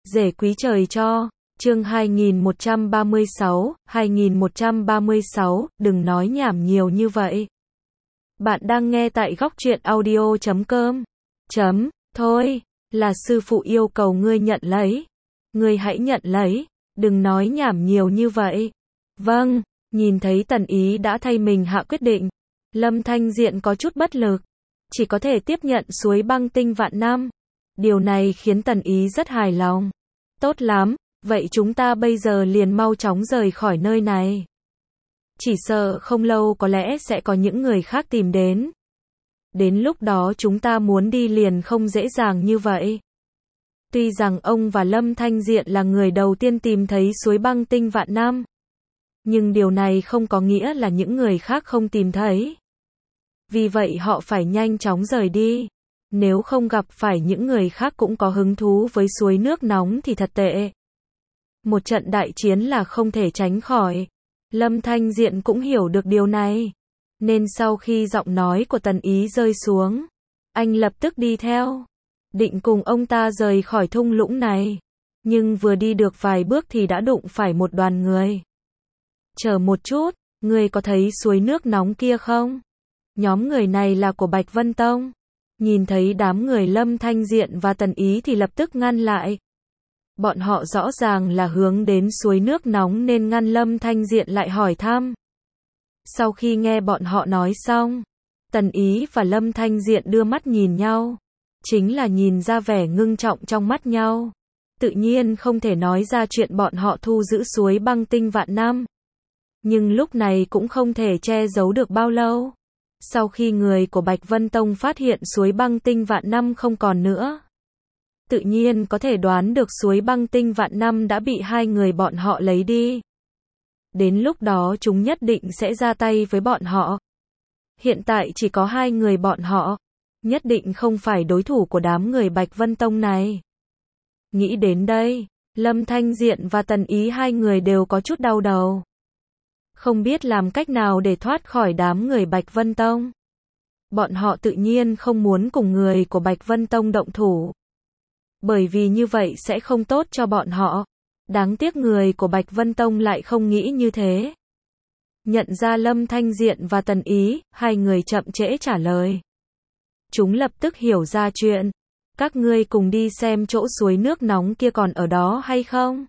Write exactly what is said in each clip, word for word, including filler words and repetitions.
Rể quý trời cho. Chương hai nghìn một trăm ba mươi sáu, hai nghìn một trăm ba mươi sáu, đừng nói nhảm nhiều như vậy. Bạn đang nghe tại góc truyện audio chấm com. Chấm, thôi, là sư phụ yêu cầu ngươi nhận lấy. Ngươi hãy nhận lấy, đừng nói nhảm nhiều như vậy. Vâng, nhìn thấy Tần Ý đã thay mình hạ quyết định. Lâm Thanh Diện có chút bất lực, chỉ có thể tiếp nhận suối băng tinh vạn năm. Điều này khiến Tần Ý rất hài lòng. Tốt lắm, vậy chúng ta bây giờ liền mau chóng rời khỏi nơi này. Chỉ sợ không lâu có lẽ sẽ có những người khác tìm đến. Đến lúc đó chúng ta muốn đi liền không dễ dàng như vậy. Tuy rằng ông và Lâm Thanh Diện là người đầu tiên tìm thấy suối băng tinh vạn năm, nhưng điều này không có nghĩa là những người khác không tìm thấy. Vì vậy họ phải nhanh chóng rời đi. Nếu không gặp phải những người khác cũng có hứng thú với suối nước nóng thì thật tệ. Một trận đại chiến là không thể tránh khỏi. Lâm Thanh Diện cũng hiểu được điều này. Nên sau khi giọng nói của Tần Ý rơi xuống, anh lập tức đi theo. Định cùng ông ta rời khỏi thung lũng này. Nhưng vừa đi được vài bước thì đã đụng phải một đoàn người. Chờ một chút, ngươi có thấy suối nước nóng kia không? Nhóm người này là của Bạch Vân Tông. Nhìn thấy đám người Lâm Thanh Diện và Tần Ý thì lập tức ngăn lại. Bọn họ rõ ràng là hướng đến suối nước nóng nên ngăn Lâm Thanh Diện lại hỏi thăm. Sau khi nghe bọn họ nói xong, Tần Ý và Lâm Thanh Diện đưa mắt nhìn nhau. Chính là nhìn ra vẻ ngưng trọng trong mắt nhau. Tự nhiên không thể nói ra chuyện bọn họ thu giữ suối băng tinh vạn năm. Nhưng lúc này cũng không thể che giấu được bao lâu. Sau khi người của Bạch Vân Tông phát hiện suối băng tinh vạn năm không còn nữa, tự nhiên có thể đoán được suối băng tinh vạn năm đã bị hai người bọn họ lấy đi. Đến lúc đó chúng nhất định sẽ ra tay với bọn họ. Hiện tại chỉ có hai người bọn họ, nhất định không phải đối thủ của đám người Bạch Vân Tông này. Nghĩ đến đây, Lâm Thanh Diện và Tần Ý hai người đều có chút đau đầu. Không biết làm cách nào để thoát khỏi đám người Bạch Vân Tông. Bọn họ tự nhiên không muốn cùng người của Bạch Vân Tông động thủ. Bởi vì như vậy sẽ không tốt cho bọn họ. Đáng tiếc người của Bạch Vân Tông lại không nghĩ như thế. Nhận ra Lâm Thanh Diện và Tần Ý, hai người chậm trễ trả lời. Chúng lập tức hiểu ra chuyện. Các ngươi cùng đi xem chỗ suối nước nóng kia còn ở đó hay không?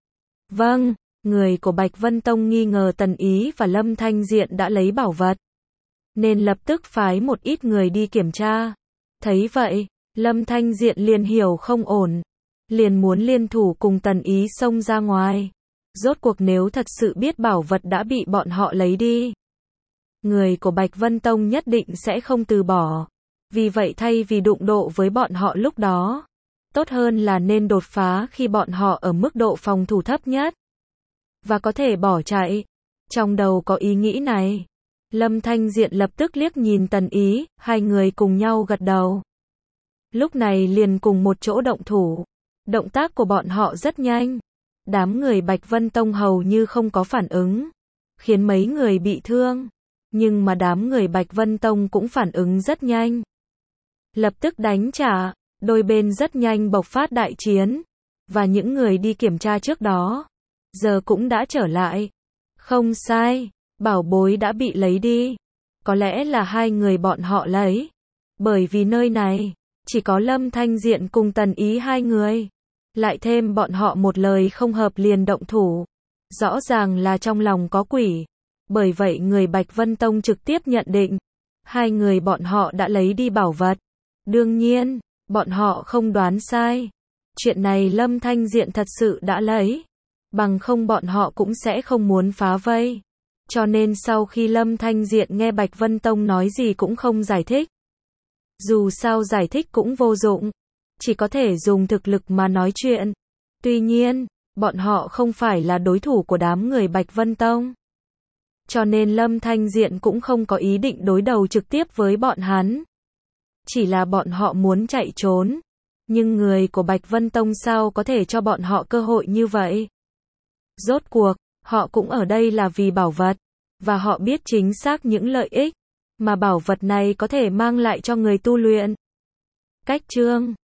Vâng. Người của Bạch Vân Tông nghi ngờ Tần Ý và Lâm Thanh Diện đã lấy bảo vật, nên lập tức phái một ít người đi kiểm tra. Thấy vậy, Lâm Thanh Diện liền hiểu không ổn, liền muốn liên thủ cùng Tần Ý xông ra ngoài. Rốt cuộc nếu thật sự biết bảo vật đã bị bọn họ lấy đi, người của Bạch Vân Tông nhất định sẽ không từ bỏ. Vì vậy thay vì đụng độ với bọn họ lúc đó, tốt hơn là nên đột phá khi bọn họ ở mức độ phòng thủ thấp nhất và có thể bỏ chạy. Trong đầu có ý nghĩ này, Lâm Thanh Diện lập tức liếc nhìn Tần Ý, hai người cùng nhau gật đầu. Lúc này liền cùng một chỗ động thủ. Động tác của bọn họ rất nhanh. Đám người Bạch Vân Tông hầu như không có phản ứng, khiến mấy người bị thương. Nhưng mà đám người Bạch Vân Tông cũng phản ứng rất nhanh. Lập tức đánh trả, đôi bên rất nhanh bộc phát đại chiến. Và những người đi kiểm tra trước đó, giờ cũng đã trở lại. Không sai, bảo bối đã bị lấy đi. Có lẽ là hai người bọn họ lấy. Bởi vì nơi này, chỉ có Lâm Thanh Diện cùng Tần Ý hai người. Lại thêm bọn họ một lời không hợp liền động thủ. Rõ ràng là trong lòng có quỷ. Bởi vậy người Bạch Vân Tông trực tiếp nhận định, hai người bọn họ đã lấy đi bảo vật. Đương nhiên, bọn họ không đoán sai. Chuyện này Lâm Thanh Diện thật sự đã lấy. Bằng không bọn họ cũng sẽ không muốn phá vây. Cho nên sau khi Lâm Thanh Diện nghe Bạch Vân Tông nói gì cũng không giải thích. Dù sao giải thích cũng vô dụng. Chỉ có thể dùng thực lực mà nói chuyện. Tuy nhiên, bọn họ không phải là đối thủ của đám người Bạch Vân Tông. Cho nên Lâm Thanh Diện cũng không có ý định đối đầu trực tiếp với bọn hắn. Chỉ là bọn họ muốn chạy trốn. Nhưng người của Bạch Vân Tông sao có thể cho bọn họ cơ hội như vậy? Rốt cuộc, họ cũng ở đây là vì bảo vật, và họ biết chính xác những lợi ích mà bảo vật này có thể mang lại cho người tu luyện. Cách chương